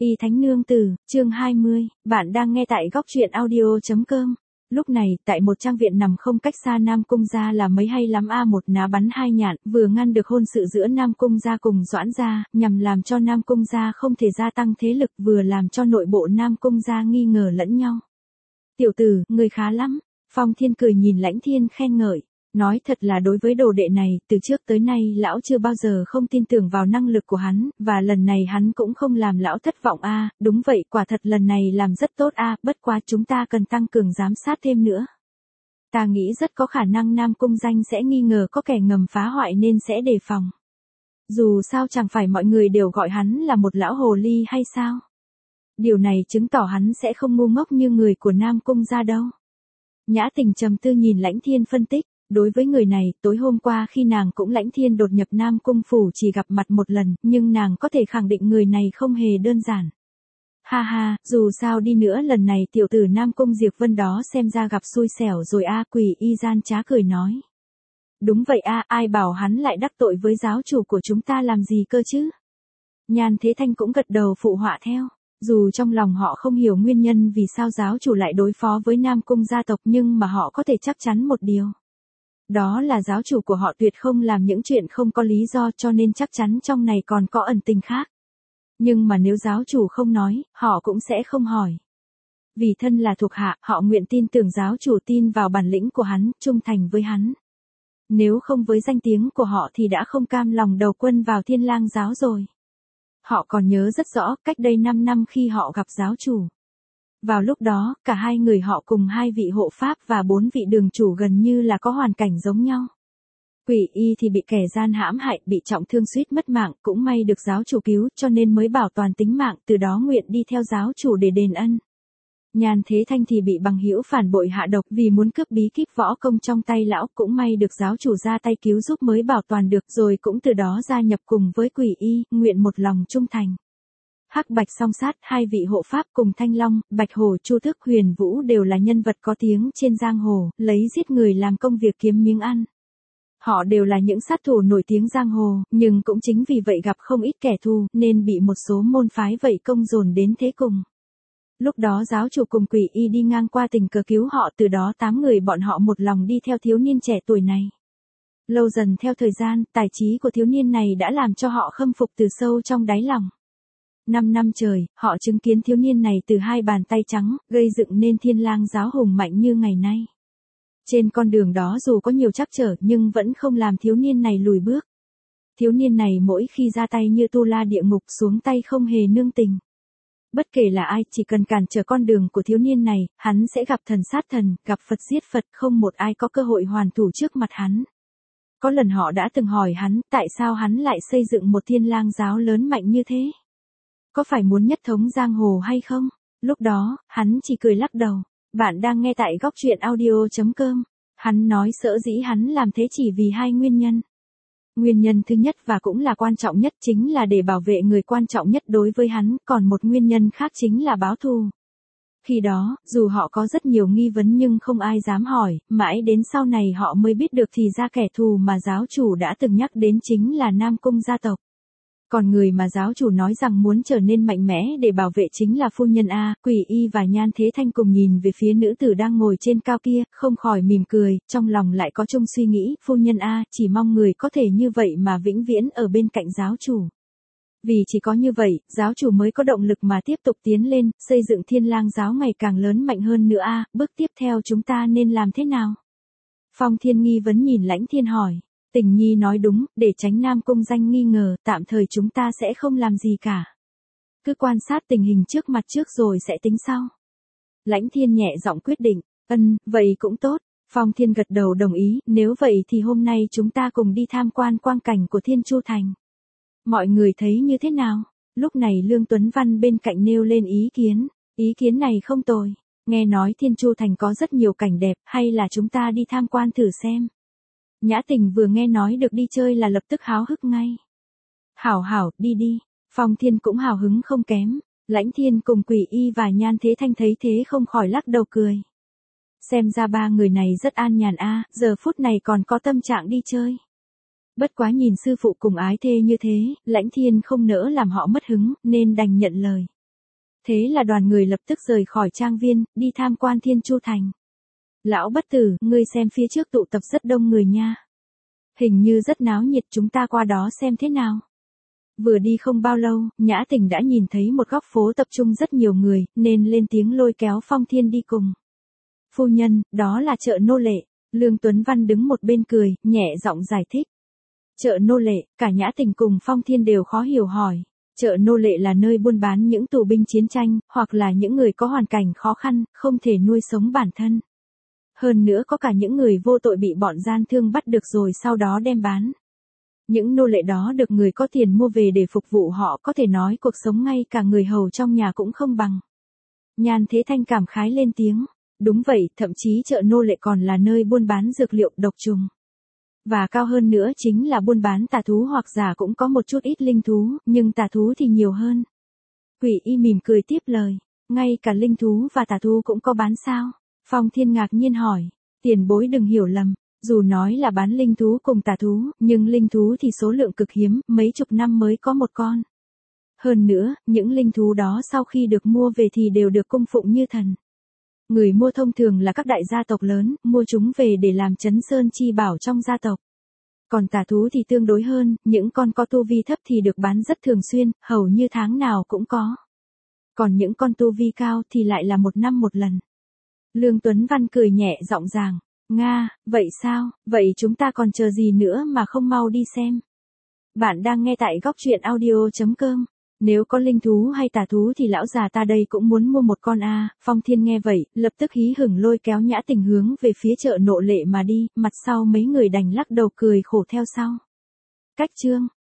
Y Thánh Nương Tử, chương 20, bạn đang nghe tại góc truyện audio.com. Lúc này, tại một trang viện nằm không cách xa Nam Cung gia là mấy hay lắm một ná bắn hai nhạn, vừa ngăn được hôn sự giữa Nam Cung gia cùng Doãn gia, nhằm làm cho Nam Cung gia không thể gia tăng thế lực, vừa làm cho nội bộ Nam Cung gia nghi ngờ lẫn nhau. Tiểu tử, người khá lắm. Phong Thiên cười nhìn Lãnh Thiên khen ngợi. Nói thật là đối với đồ đệ này, từ trước tới nay lão chưa bao giờ không tin tưởng vào năng lực của hắn, và lần này hắn cũng không làm lão thất vọng đúng vậy, quả thật lần này làm rất tốt bất quá chúng ta cần tăng cường giám sát thêm nữa. Ta nghĩ rất có khả năng Nam Cung Danh sẽ nghi ngờ có kẻ ngầm phá hoại nên sẽ đề phòng. Dù sao chẳng phải mọi người đều gọi hắn là một lão hồ ly hay sao? Điều này chứng tỏ hắn sẽ không ngu ngốc như người của Nam Cung gia đâu. Nhã Tình trầm tư nhìn Lãnh Thiên phân tích. Đối với người này, tối hôm qua khi nàng cũng Lãnh Thiên đột nhập Nam Cung phủ chỉ gặp mặt một lần, nhưng nàng có thể khẳng định người này không hề đơn giản. Ha ha, dù sao đi nữa lần này tiểu tử Nam Cung Diệp Vân đó xem ra gặp xui xẻo rồi Quỷ Y gian trá cười nói. Đúng vậy ai bảo hắn lại đắc tội với giáo chủ của chúng ta làm gì cơ chứ? Nhan Thế Thanh cũng gật đầu phụ họa theo. Dù trong lòng họ không hiểu nguyên nhân vì sao giáo chủ lại đối phó với Nam Cung gia tộc nhưng mà họ có thể chắc chắn một điều. Đó là giáo chủ của họ tuyệt không làm những chuyện không có lý do cho nên chắc chắn trong này còn có ẩn tình khác. Nhưng mà nếu giáo chủ không nói, họ cũng sẽ không hỏi. Vì thân là thuộc hạ, họ nguyện tin tưởng giáo chủ tin vào bản lĩnh của hắn, trung thành với hắn. Nếu không với danh tiếng của họ thì đã không cam lòng đầu quân vào Thiên Lang giáo rồi. Họ còn nhớ rất rõ, cách đây 5 năm khi họ gặp giáo chủ. Vào lúc đó, cả hai người họ cùng 2 vị hộ pháp và 4 vị đường chủ gần như là có hoàn cảnh giống nhau. Quỷ Y thì bị kẻ gian hãm hại, bị trọng thương suýt mất mạng, cũng may được giáo chủ cứu cho nên mới bảo toàn tính mạng, từ đó nguyện đi theo giáo chủ để đền ân. Nhan Thế Thanh thì bị bằng hữu phản bội hạ độc vì muốn cướp bí kíp võ công trong tay lão, cũng may được giáo chủ ra tay cứu giúp mới bảo toàn được, rồi cũng từ đó gia nhập cùng với Quỷ Y, nguyện một lòng trung thành. Hắc Bạch Song Sát, 2 vị hộ pháp cùng Thanh Long, Bạch Hổ, Chu Thức, Huyền Vũ đều là nhân vật có tiếng trên giang hồ, lấy giết người làm công việc kiếm miếng ăn. Họ đều là những sát thủ nổi tiếng giang hồ, nhưng cũng chính vì vậy gặp không ít kẻ thù, nên bị một số môn phái vậy công dồn đến thế cùng. Lúc đó giáo chủ cùng Quỷ Y đi ngang qua tình cờ cứu họ, từ đó 8 người bọn họ một lòng đi theo thiếu niên trẻ tuổi này. Lâu dần theo thời gian, tài trí của thiếu niên này đã làm cho họ khâm phục từ sâu trong đáy lòng. 5 năm trời, họ chứng kiến thiếu niên này từ 2 bàn tay trắng, gây dựng nên Thiên Lang giáo hùng mạnh như ngày nay. Trên con đường đó dù có nhiều trắc trở nhưng vẫn không làm thiếu niên này lùi bước. Thiếu niên này mỗi khi ra tay như tu la địa ngục, xuống tay không hề nương tình. Bất kể là ai, chỉ cần cản trở con đường của thiếu niên này, hắn sẽ gặp thần sát thần, gặp Phật giết Phật, không một ai có cơ hội hoàn thủ trước mặt hắn. Có lần họ đã từng hỏi hắn, tại sao hắn lại xây dựng một Thiên Lang giáo lớn mạnh như thế? Có phải muốn nhất thống giang hồ hay không? Lúc đó, hắn chỉ cười lắc đầu. Bạn đang nghe tại góc truyện audio.com. Hắn nói sở dĩ hắn làm thế chỉ vì 2 nguyên nhân. Nguyên nhân thứ nhất và cũng là quan trọng nhất chính là để bảo vệ người quan trọng nhất đối với hắn, còn một nguyên nhân khác chính là báo thù. Khi đó, dù họ có rất nhiều nghi vấn nhưng không ai dám hỏi, mãi đến sau này họ mới biết được thì ra kẻ thù mà giáo chủ đã từng nhắc đến chính là Nam Cung gia tộc. Còn người mà giáo chủ nói rằng muốn trở nên mạnh mẽ để bảo vệ chính là phu nhân Quỷ Y và Nhan Thế Thanh cùng nhìn về phía nữ tử đang ngồi trên cao kia, không khỏi mỉm cười, trong lòng lại có chung suy nghĩ, phu nhân chỉ mong người có thể như vậy mà vĩnh viễn ở bên cạnh giáo chủ. Vì chỉ có như vậy, giáo chủ mới có động lực mà tiếp tục tiến lên, xây dựng Thiên Lang giáo ngày càng lớn mạnh hơn nữa bước tiếp theo chúng ta nên làm thế nào? Phong Thiên nghi vấn nhìn Lãnh Thiên hỏi. Tình Nhi nói đúng, để tránh Nam Cung Danh nghi ngờ, tạm thời chúng ta sẽ không làm gì cả. Cứ quan sát tình hình trước mặt trước rồi sẽ tính sau. Lãnh Thiên nhẹ giọng quyết định, vậy cũng tốt. Phong Thiên gật đầu đồng ý, nếu vậy thì hôm nay chúng ta cùng đi tham quan quang cảnh của Thiên Chu Thành. Mọi người thấy như thế nào? Lúc này Lương Tuấn Văn bên cạnh nêu lên ý kiến này không tồi. Nghe nói Thiên Chu Thành có rất nhiều cảnh đẹp, hay là chúng ta đi tham quan thử xem. Nhã Tình vừa nghe nói được đi chơi là lập tức háo hức ngay. Hảo, đi. Phong Thiên cũng hào hứng không kém. Lãnh Thiên cùng Quỷ Y và Nhan Thế Thanh thấy thế không khỏi lắc đầu cười. Xem ra 3 người này rất an nhàn giờ phút này còn có tâm trạng đi chơi. Bất quá nhìn sư phụ cùng ái thê như thế, Lãnh Thiên không nỡ làm họ mất hứng, nên đành nhận lời. Thế là đoàn người lập tức rời khỏi trang viên, đi tham quan Thiên Chu Thành. Lão bất tử, ngươi xem phía trước tụ tập rất đông người nha. Hình như rất náo nhiệt, chúng ta qua đó xem thế nào. Vừa đi không bao lâu, Nhã Tình đã nhìn thấy một góc phố tập trung rất nhiều người, nên lên tiếng lôi kéo Phong Thiên đi cùng. Phu nhân, đó là chợ nô lệ. Lương Tuấn Văn đứng một bên cười, nhẹ giọng giải thích. Chợ nô lệ, cả Nhã Tình cùng Phong Thiên đều khó hiểu hỏi. Chợ nô lệ là nơi buôn bán những tù binh chiến tranh, hoặc là những người có hoàn cảnh khó khăn, không thể nuôi sống bản thân. Hơn nữa có cả những người vô tội bị bọn gian thương bắt được rồi sau đó đem bán. Những nô lệ đó được người có tiền mua về để phục vụ họ, có thể nói cuộc sống ngay cả người hầu trong nhà cũng không bằng. Nhan Thế Thanh cảm khái lên tiếng. Đúng vậy, thậm chí chợ nô lệ còn là nơi buôn bán dược liệu độc trùng. Và cao hơn nữa chính là buôn bán tà thú, hoặc giả cũng có một chút ít linh thú, nhưng tà thú thì nhiều hơn. Quỷ Y mỉm cười tiếp lời. Ngay cả linh thú và tà thú cũng có bán sao? Phong Thiên ngạc nhiên hỏi. Tiền bối đừng hiểu lầm. Dù nói là bán linh thú cùng tà thú, nhưng linh thú thì số lượng cực hiếm, mấy chục năm mới có một con. Hơn nữa, những linh thú đó sau khi được mua về thì đều được cung phụng như thần. Người mua thông thường là các đại gia tộc lớn, mua chúng về để làm trấn sơn chi bảo trong gia tộc. Còn tà thú thì tương đối hơn, những con có tu vi thấp thì được bán rất thường xuyên, hầu như tháng nào cũng có. Còn những con tu vi cao thì lại là một năm một lần. Lương Tuấn Văn cười nhẹ giọng dàng. Nga, vậy sao, vậy chúng ta còn chờ gì nữa mà không mau đi xem. Bạn đang nghe tại Góc Truyện Audio.com. Nếu có linh thú hay tà thú thì lão già ta đây cũng muốn mua một con a. Phong Thiên nghe vậy, lập tức hí hửng lôi kéo Nhã Tình hướng về phía chợ nô lệ mà đi, mặt sau mấy người đành lắc đầu cười khổ theo sau. Cách chương